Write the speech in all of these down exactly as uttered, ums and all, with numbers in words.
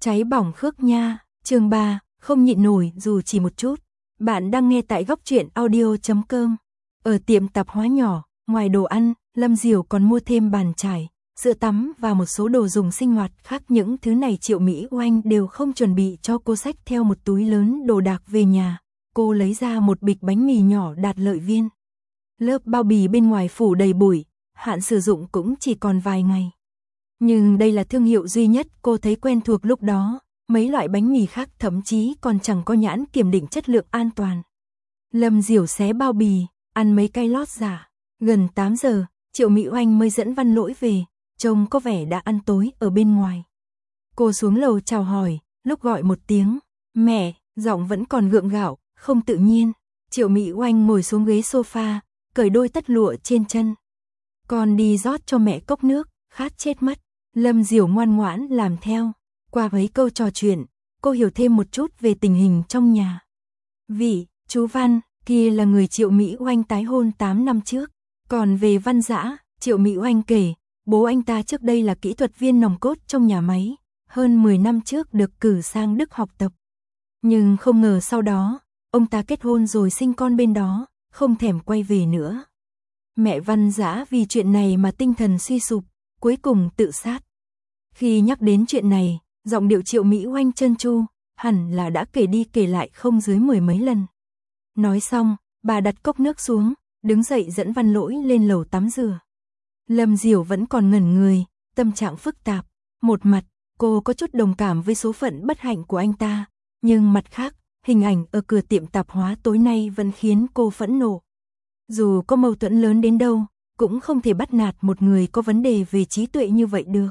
Cháy bỏng Khước Nha, chương ba, không nhịn nổi dù chỉ một chút. Bạn đang nghe tại góc truyện audio chấm com. Ở tiệm tạp hóa nhỏ, ngoài đồ ăn, Lâm Diểu còn mua thêm bàn chải, sữa tắm và một số đồ dùng sinh hoạt khác. Những thứ này Triệu Mỹ Oanh đều không chuẩn bị cho cô, xách theo một túi lớn đồ đạc về nhà. Cô lấy ra một bịch bánh mì nhỏ Đạt Lợi Viên. Lớp bao bì bên ngoài phủ đầy bụi, hạn sử dụng cũng chỉ còn vài ngày. Nhưng đây là thương hiệu duy nhất cô thấy quen thuộc lúc đó, mấy loại bánh mì khác thậm chí còn chẳng có nhãn kiểm định chất lượng an toàn. Lâm Diểu xé bao bì, ăn mấy cây lót giả. Gần tám giờ, Triệu Mỹ Oanh mới dẫn Văn Lỗi về, trông có vẻ đã ăn tối ở bên ngoài. Cô xuống lầu chào hỏi, lúc gọi một tiếng, mẹ, giọng vẫn còn gượng gạo, không tự nhiên. Triệu Mỹ Oanh ngồi xuống ghế sofa, cởi đôi tất lụa trên chân. Con đi rót cho mẹ cốc nước, khát chết mất. Lâm Diểu ngoan ngoãn làm theo. Qua mấy câu trò chuyện, cô hiểu thêm một chút về tình hình trong nhà. Vị, chú Văn, kia là người Triệu Mỹ Oanh tái hôn tám năm trước. Còn về Văn Dã, Triệu Mỹ Oanh kể, bố anh ta trước đây là kỹ thuật viên nòng cốt trong nhà máy, hơn mười năm trước được cử sang Đức học tập. Nhưng không ngờ sau đó, ông ta kết hôn rồi sinh con bên đó, không thèm quay về nữa. Mẹ Văn Dã vì chuyện này mà tinh thần suy sụp, cuối cùng tự sát. Khi nhắc đến chuyện này, giọng điệu Triệu Mỹ Oanh trơn tru, hẳn là đã kể đi kể lại không dưới mười mấy lần. Nói xong, bà đặt cốc nước xuống, đứng dậy dẫn Văn Lỗi lên lầu tắm rửa. Lâm Diểu vẫn còn ngẩn người, tâm trạng phức tạp. Một mặt, cô có chút đồng cảm với số phận bất hạnh của anh ta, nhưng mặt khác, hình ảnh ở cửa tiệm tạp hóa tối nay vẫn khiến cô phẫn nộ. Dù có mâu thuẫn lớn đến đâu, cũng không thể bắt nạt một người có vấn đề về trí tuệ như vậy được.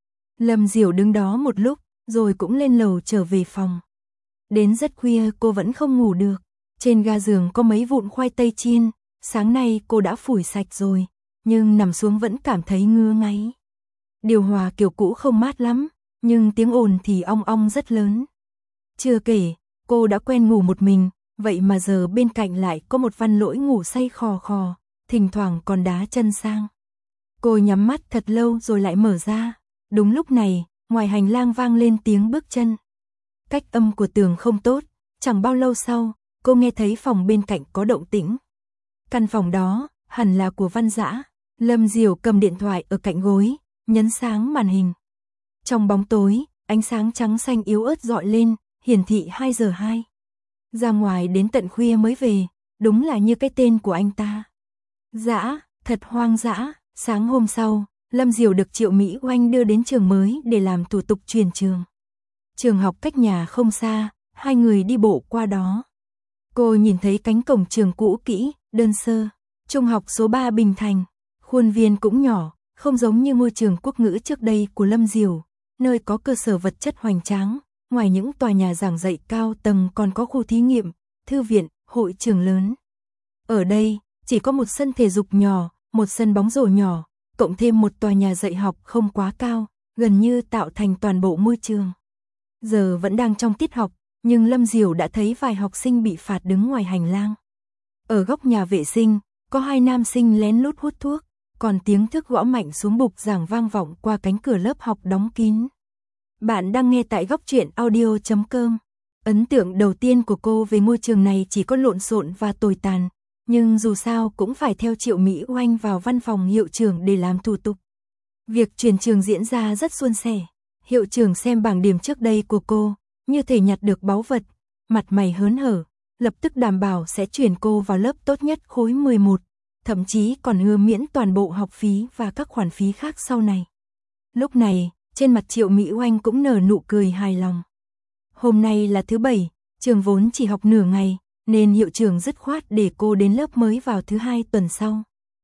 Lâm Diểu đứng đó một lúc, rồi cũng lên lầu trở về phòng. Đến rất khuya cô vẫn không ngủ được. Trên ga giường có mấy vụn khoai tây chiên, sáng nay cô đã phủi sạch rồi, nhưng nằm xuống vẫn cảm thấy ngứa ngáy. Điều hòa kiểu cũ không mát lắm, nhưng tiếng ồn thì ong ong rất lớn. Chưa kể, cô đã quen ngủ một mình, vậy mà giờ bên cạnh lại có một Văn Lỗi ngủ say khò khò, thỉnh thoảng còn đá chân sang. Cô nhắm mắt thật lâu rồi lại mở ra. Đúng lúc này, ngoài hành lang vang lên tiếng bước chân. Cách âm của tường không tốt, chẳng bao lâu sau, cô nghe thấy phòng bên cạnh có động tĩnh. Căn phòng đó, hẳn là của Văn Dã. Lâm Diểu cầm điện thoại ở cạnh gối, nhấn sáng màn hình. Trong bóng tối, ánh sáng trắng xanh yếu ớt rọi lên, hiển thị hai giờ hai. Ra ngoài đến tận khuya mới về, đúng là như cái tên của anh ta. Dã, thật hoang dã. Sáng hôm sau, Lâm Diểu được Triệu Mỹ Oanh đưa đến trường mới để làm thủ tục chuyển trường. Trường học cách nhà không xa, hai người đi bộ qua đó. Cô nhìn thấy cánh cổng trường cũ kỹ, đơn sơ. Trung học số ba Bình Thành, khuôn viên cũng nhỏ, không giống như ngôi trường quốc ngữ trước đây của Lâm Diểu, nơi có cơ sở vật chất hoành tráng. Ngoài những tòa nhà giảng dạy cao tầng còn có khu thí nghiệm, thư viện, hội trường lớn. Ở đây, chỉ có một sân thể dục nhỏ, một sân bóng rổ nhỏ, cộng thêm một tòa nhà dạy học không quá cao, gần như tạo thành toàn bộ môi trường. Giờ vẫn đang trong tiết học, nhưng Lâm Diểu đã thấy vài học sinh bị phạt đứng ngoài hành lang. Ở góc nhà vệ sinh, có hai nam sinh lén lút hút thuốc, còn tiếng thước gõ mạnh xuống bục giảng vang vọng qua cánh cửa lớp học đóng kín. Bạn đang nghe tại góc truyện audio chấm com. Ấn tượng đầu tiên của cô về ngôi trường này chỉ có lộn xộn và tồi tàn, nhưng dù sao cũng phải theo Triệu Mỹ Oanh vào văn phòng hiệu trưởng để làm thủ tục. Việc chuyển trường diễn ra rất suôn sẻ. Hiệu trưởng xem bảng điểm trước đây của cô, như thể nhặt được báu vật, mặt mày hớn hở, lập tức đảm bảo sẽ chuyển cô vào lớp tốt nhất khối mười một, thậm chí còn hứa miễn toàn bộ học phí và các khoản phí khác sau này. Lúc này, trên mặt Triệu Mỹ Oanh cũng nở nụ cười hài lòng. Hôm nay là thứ bảy, trường vốn chỉ học nửa ngày, nên hiệu trưởng dứt khoát để cô đến lớp mới vào thứ hai tuần sau.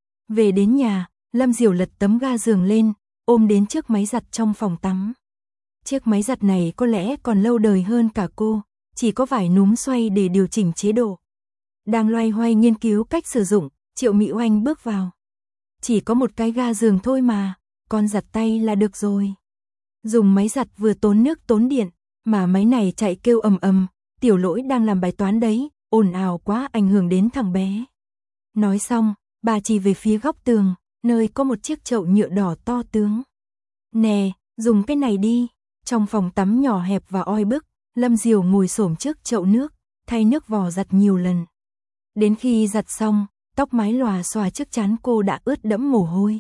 Về đến nhà, Lâm Diểu lật tấm ga giường lên, ôm đến chiếc máy giặt trong phòng tắm. Chiếc máy giặt này có lẽ còn lâu đời hơn cả cô, chỉ có vài núm xoay để điều chỉnh chế độ. Đang loay hoay nghiên cứu cách sử dụng, Triệu Mỹ Oanh bước vào. Chỉ có một cái ga giường thôi mà, con giặt tay là được rồi. Dùng máy giặt vừa tốn nước tốn điện, mà máy này chạy kêu ầm ầm, Tiểu Lỗi đang làm bài toán đấy, ồn ào quá ảnh hưởng đến thằng bé. Nói xong, bà chỉ về phía góc tường, nơi có một chiếc chậu nhựa đỏ to tướng. Nè, dùng cái này đi, Trong phòng tắm nhỏ hẹp và oi bức, Lâm Diều ngồi xổm trước chậu nước, thay nước vò giặt nhiều lần. Đến khi giặt xong, tóc mái lòa xòa trước trán cô đã ướt đẫm mồ hôi.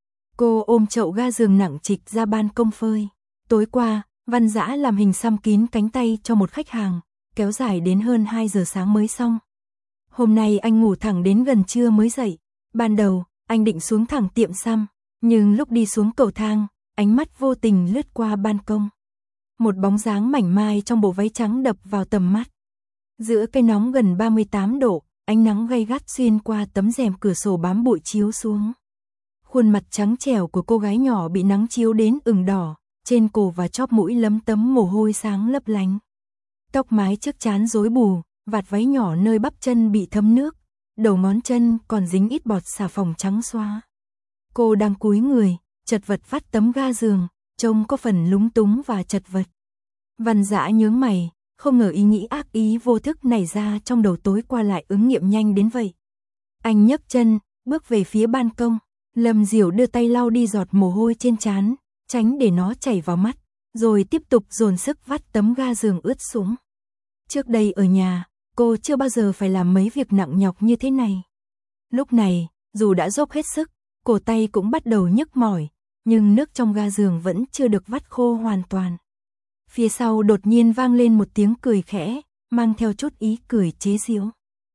Cô ôm chậu ga giường nặng trịch ra ban công phơi. Tối qua, Văn Dã làm hình xăm kín cánh tay cho một khách hàng, kéo dài đến hơn hai giờ sáng mới xong. Hôm nay anh ngủ thẳng đến gần trưa mới dậy. Ban đầu, anh định xuống thẳng tiệm xăm, nhưng lúc đi xuống cầu thang, ánh mắt vô tình lướt qua ban công. Một bóng dáng mảnh mai trong bộ váy trắng đập vào tầm mắt. Giữa cái nóng gần ba mươi tám độ, ánh nắng gay gắt xuyên qua tấm rèm cửa sổ bám bụi chiếu xuống. Khuôn mặt trắng trẻo của cô gái nhỏ bị nắng chiếu đến ửng đỏ, trên cổ và chóp mũi lấm tấm mồ hôi sáng lấp lánh. Tóc mái trước trán rối bù, vạt váy nhỏ nơi bắp chân bị thấm nước, đầu ngón chân còn dính ít bọt xà phòng trắng xóa. Cô đang cúi người, chật vật vắt tấm ga giường, trông có phần lúng túng và chật vật. Văn Dã nhướng mày, không ngờ ý nghĩ ác ý vô thức nảy ra trong đầu tối qua lại ứng nghiệm nhanh đến vậy. Anh nhấc chân, bước về phía ban công. Lâm Diểu đưa tay lau đi giọt mồ hôi trên trán, tránh để nó chảy vào mắt, rồi tiếp tục dồn sức vắt tấm ga giường ướt sũng. Trước đây ở nhà, cô chưa bao giờ phải làm mấy việc nặng nhọc như thế này. Lúc này, dù đã dốc hết sức, cổ tay cũng bắt đầu nhức mỏi, nhưng nước trong ga giường vẫn chưa được vắt khô hoàn toàn. Phía sau đột nhiên vang lên một tiếng cười khẽ, mang theo chút ý cười chế giễu.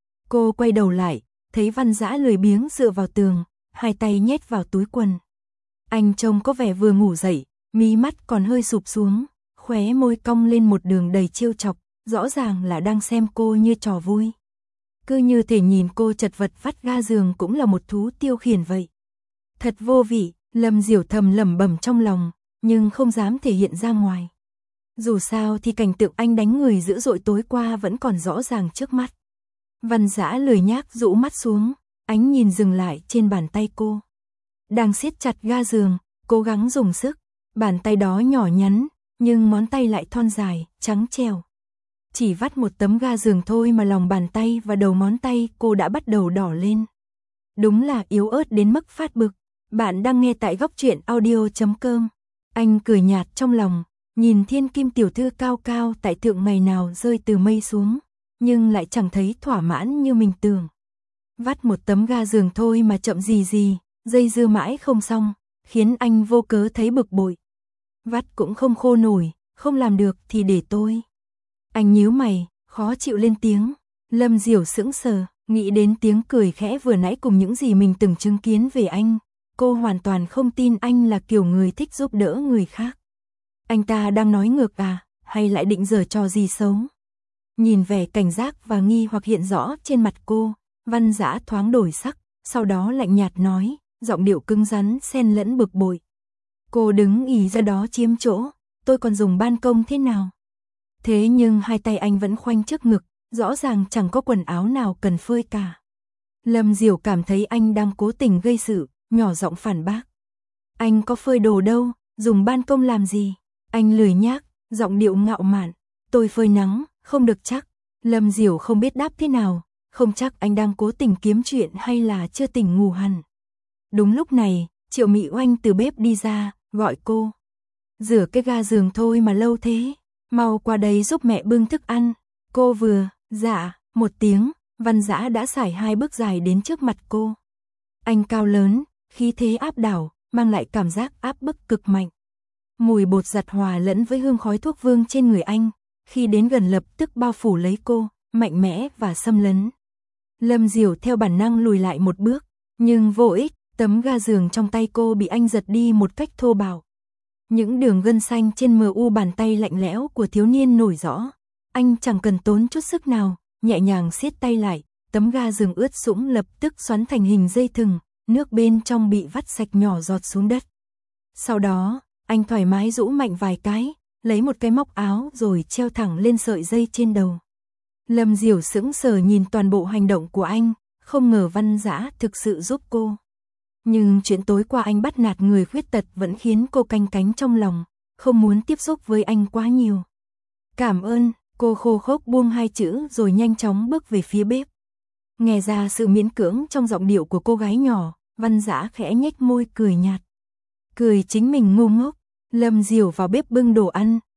Cô quay đầu lại, thấy Văn Dã lười biếng dựa vào tường, hai tay nhét vào túi quần. Anh trông có vẻ vừa ngủ dậy, mí mắt còn hơi sụp xuống, khóe môi cong lên một đường đầy trêu chọc, rõ ràng là đang xem cô như trò vui. Cứ như thể nhìn cô chật vật vắt ga giường cũng là một thú tiêu khiển vậy. Thật vô vị, Lâm Diểu thầm lẩm bẩm trong lòng, nhưng không dám thể hiện ra ngoài. Dù sao thì cảnh tượng anh đánh người dữ dội tối qua vẫn còn rõ ràng trước mắt. Văn Dã lười nhác rũ mắt xuống, ánh nhìn dừng lại trên bàn tay cô. Đang siết chặt ga giường, cố gắng dùng sức, bàn tay đó nhỏ nhắn, nhưng ngón tay lại thon dài, trắng trẻo. Chỉ vắt một tấm ga giường thôi mà lòng bàn tay và đầu ngón tay cô đã bắt đầu đỏ lên. Đúng là yếu ớt đến mức phát bực. Bạn đang nghe tại góc truyện audio chấm com. Anh cười nhạt trong lòng, nhìn thiên kim tiểu thư cao cao tại thượng ngày nào rơi từ mây xuống, nhưng lại chẳng thấy thỏa mãn như mình tưởng. Vắt một tấm ga giường thôi mà chậm gì gì, dây dưa mãi không xong, khiến anh vô cớ thấy bực bội. Vắt cũng không khô nổi, không làm được thì để tôi. Anh nhíu mày, khó chịu lên tiếng. Lâm Diểu sững sờ, nghĩ đến tiếng cười khẽ vừa nãy cùng những gì mình từng chứng kiến về anh. Cô hoàn toàn không tin anh là kiểu người thích giúp đỡ người khác. Anh ta đang nói ngược à, hay lại định giở trò gì xấu? Nhìn vẻ cảnh giác và nghi hoặc hiện rõ trên mặt cô, Văn Dã thoáng đổi sắc, sau đó lạnh nhạt nói, giọng điệu cứng rắn xen lẫn bực bội. Cô đứng ì ra đó chiếm chỗ, tôi còn dùng ban công thế nào? Thế nhưng hai tay anh vẫn khoanh trước ngực, rõ ràng chẳng có quần áo nào cần phơi cả. Lâm Diểu cảm thấy anh đang cố tình gây sự, nhỏ giọng phản bác. Anh có phơi đồ đâu, dùng ban công làm gì? Anh lười nhác, giọng điệu ngạo mạn. Tôi phơi nắng, không được chắc. Lâm Diểu không biết đáp thế nào, không chắc anh đang cố tình kiếm chuyện hay là chưa tỉnh ngủ hẳn. Đúng lúc này, Triệu Mị Oanh từ bếp đi ra, gọi cô. Rửa cái ga giường thôi mà lâu thế, mau qua đây giúp mẹ bưng thức ăn. Cô vừa, dạ, một tiếng, Văn Dã đã sải hai bước dài đến trước mặt cô. Anh cao lớn, khí thế áp đảo, mang lại cảm giác áp bức cực mạnh. Mùi bột giặt hòa lẫn với hương khói thuốc vương trên người anh, khi đến gần lập tức bao phủ lấy cô, mạnh mẽ và xâm lấn. Lâm Diểu theo bản năng lùi lại một bước, nhưng vô ích, tấm ga giường trong tay cô bị anh giật đi một cách thô bạo. Những đường gân xanh trên mờ u bàn tay lạnh lẽo của thiếu niên nổi rõ. Anh chẳng cần tốn chút sức nào, nhẹ nhàng siết tay lại, tấm ga giường ướt sũng lập tức xoắn thành hình dây thừng, nước bên trong bị vắt sạch nhỏ giọt xuống đất. Sau đó, anh thoải mái rũ mạnh vài cái, lấy một cái móc áo rồi treo thẳng lên sợi dây trên đầu. Lâm Diểu sững sờ nhìn toàn bộ hành động của anh, không ngờ Văn Dã thực sự giúp cô. Nhưng chuyện tối qua anh bắt nạt người khuyết tật vẫn khiến cô canh cánh trong lòng, không muốn tiếp xúc với anh quá nhiều. Cảm ơn, cô khô khốc buông hai chữ rồi nhanh chóng bước về phía bếp. Nghe ra sự miễn cưỡng trong giọng điệu của cô gái nhỏ, Văn Dã khẽ nhếch môi cười nhạt. Cười chính mình ngu ngốc. Lâm Diểu vào bếp bưng đồ ăn,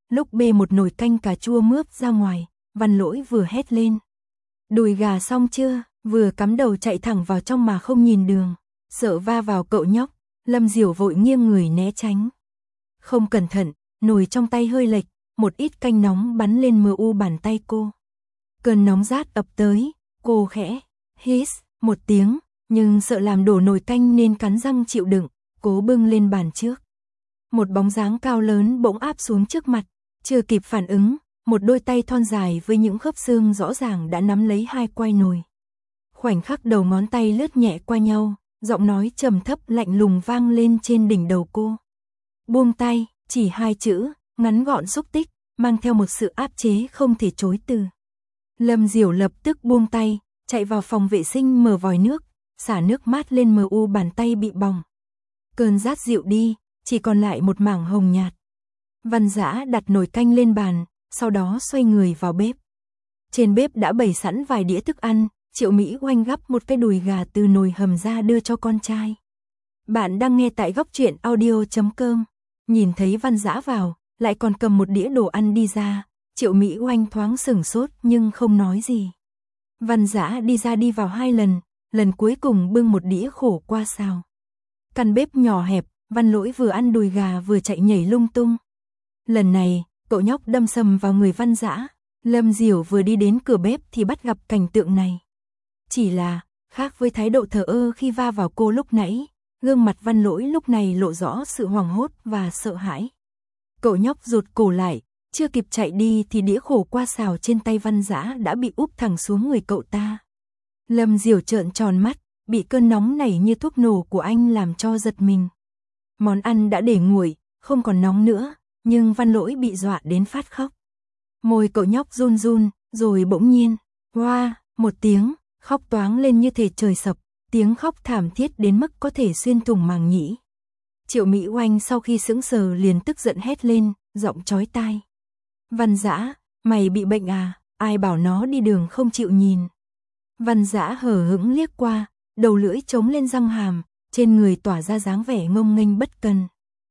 lúc bê một nồi canh cà chua mướp ra ngoài, Văn Lỗi vừa hét lên. Đùi gà xong chưa, vừa cắm đầu chạy thẳng vào trong mà không nhìn đường, sợ va vào cậu nhóc, Lâm Diểu vội nghiêng người né tránh. Không cẩn thận, nồi trong tay hơi lệch, một ít canh nóng bắn lên mờ u bàn tay cô. Cơn nóng rát ập tới, cô khẽ hiss một tiếng, nhưng sợ làm đổ nồi canh nên cắn răng chịu đựng, cố bưng lên bàn trước. Một bóng dáng cao lớn bỗng áp xuống trước mặt, chưa kịp phản ứng, một đôi tay thon dài với những khớp xương rõ ràng đã nắm lấy hai quai nồi. Khoảnh khắc đầu ngón tay lướt nhẹ qua nhau, giọng nói trầm thấp lạnh lùng vang lên trên đỉnh đầu cô. Buông tay, chỉ hai chữ, ngắn gọn xúc tích, mang theo một sự áp chế không thể chối từ. Lâm Diểu lập tức buông tay, chạy vào phòng vệ sinh mở vòi nước, xả nước mát lên mờ u bàn tay bị bỏng. Cơn rát dịu đi, chỉ còn lại một mảng hồng nhạt. Văn Dã đặt nồi canh lên bàn, sau đó xoay người vào bếp. Trên bếp đã bày sẵn vài đĩa thức ăn, Triệu Mỹ Oanh gắp một cái đùi gà từ nồi hầm ra đưa cho con trai. Bạn đang nghe tại góc truyện audio chấm com. Nhìn thấy Văn Dã vào, lại còn cầm một đĩa đồ ăn đi ra, Triệu Mỹ Oanh thoáng sửng sốt nhưng không nói gì. Văn Dã đi ra đi vào hai lần, lần cuối cùng bưng một đĩa khổ qua xào. Căn bếp nhỏ hẹp, Văn Lỗi vừa ăn đùi gà vừa chạy nhảy lung tung. Lần này, cậu nhóc đâm sầm vào người Văn Dã. Lâm Diểu vừa đi đến cửa bếp thì bắt gặp cảnh tượng này. Chỉ là, khác với thái độ thờ ơ khi va vào cô lúc nãy, gương mặt Văn Lỗi lúc này lộ rõ sự hoảng hốt và sợ hãi. Cậu nhóc rụt cổ lại, chưa kịp chạy đi thì đĩa khổ qua xào trên tay Văn Dã đã bị úp thẳng xuống người cậu ta. Lâm Diểu trợn tròn mắt, bị cơn nóng nảy như thuốc nổ của anh làm cho giật mình. Món ăn đã để nguội, không còn nóng nữa, nhưng Văn Lỗi bị dọa đến phát khóc. Môi cậu nhóc run run, rồi bỗng nhiên, hoa, một tiếng, khóc toáng lên như thể trời sập, tiếng khóc thảm thiết đến mức có thể xuyên thủng màng nhĩ. Triệu Mỹ Oanh sau khi sững sờ liền tức giận hét lên, giọng chói tai. Văn Dã, mày bị bệnh à, ai bảo nó đi đường không chịu nhìn. Văn Dã hờ hững liếc qua, đầu lưỡi trống lên răng hàm, trên người tỏa ra dáng vẻ ngông nghênh bất cần.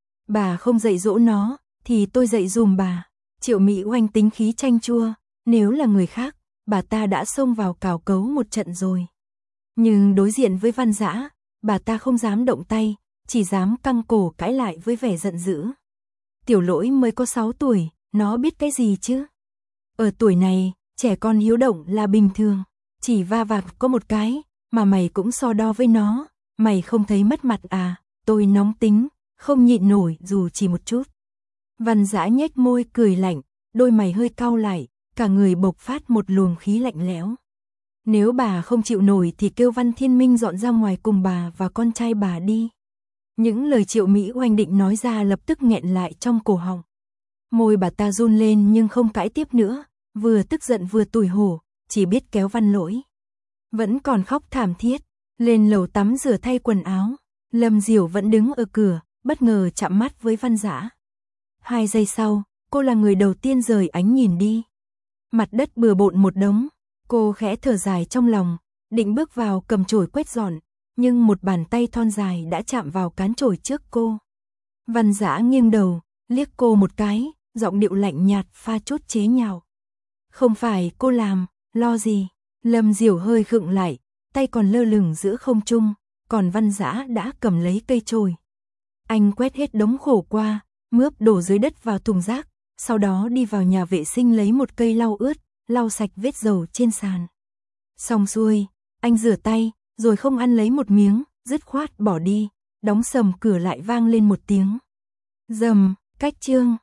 Bà không dạy dỗ nó, thì tôi dạy dùm bà. Triệu Mỹ Oanh tính khí chanh chua, nếu là người khác, bà ta đã xông vào cào cấu một trận rồi. Nhưng đối diện với Văn Dã, bà ta không dám động tay, chỉ dám căng cổ cãi lại với vẻ giận dữ. Tiểu Lỗi mới có sáu tuổi, nó biết cái gì chứ? Ở tuổi này, trẻ con hiếu động là bình thường, chỉ va vặt có một cái, mà mày cũng so đo với nó, mày không thấy mất mặt à? Tôi nóng tính, không nhịn nổi dù chỉ một chút. Văn Dã nhếch môi cười lạnh, đôi mày hơi cau lại, cả người bộc phát một luồng khí lạnh lẽo. Nếu bà không chịu nổi thì kêu Văn Thiên Minh dọn ra ngoài cùng bà và con trai bà đi. Những lời Triệu Mỹ Oanh định nói ra lập tức nghẹn lại trong cổ họng. Môi bà ta run lên nhưng không cãi tiếp nữa, vừa tức giận vừa tủi hổ, chỉ biết kéo Văn Lỗi. Vẫn còn khóc thảm thiết, lên lầu tắm rửa thay quần áo. Lâm Diểu vẫn đứng ở cửa, bất ngờ chạm mắt với Văn Dã. Hai giây sau, cô là người đầu tiên rời ánh nhìn đi. Mặt đất bừa bộn một đống, cô khẽ thở dài trong lòng, định bước vào cầm chổi quét dọn, nhưng một bàn tay thon dài đã chạm vào cán chổi trước cô. Văn Dã nghiêng đầu, liếc cô một cái, giọng điệu lạnh nhạt pha chút chế nhạo. Không phải cô làm, lo gì? Lâm Diểu hơi khựng lại, tay còn lơ lửng giữa không trung, còn Văn Dã đã cầm lấy cây chổi. Anh quét hết đống khổ qua, mướp đổ dưới đất vào thùng rác, sau đó đi vào nhà vệ sinh lấy một cây lau ướt, lau sạch vết dầu trên sàn. Xong xuôi, anh rửa tay, rồi không ăn lấy một miếng, dứt khoát bỏ đi, đóng sầm cửa lại vang lên một tiếng. Rầm, cách chương.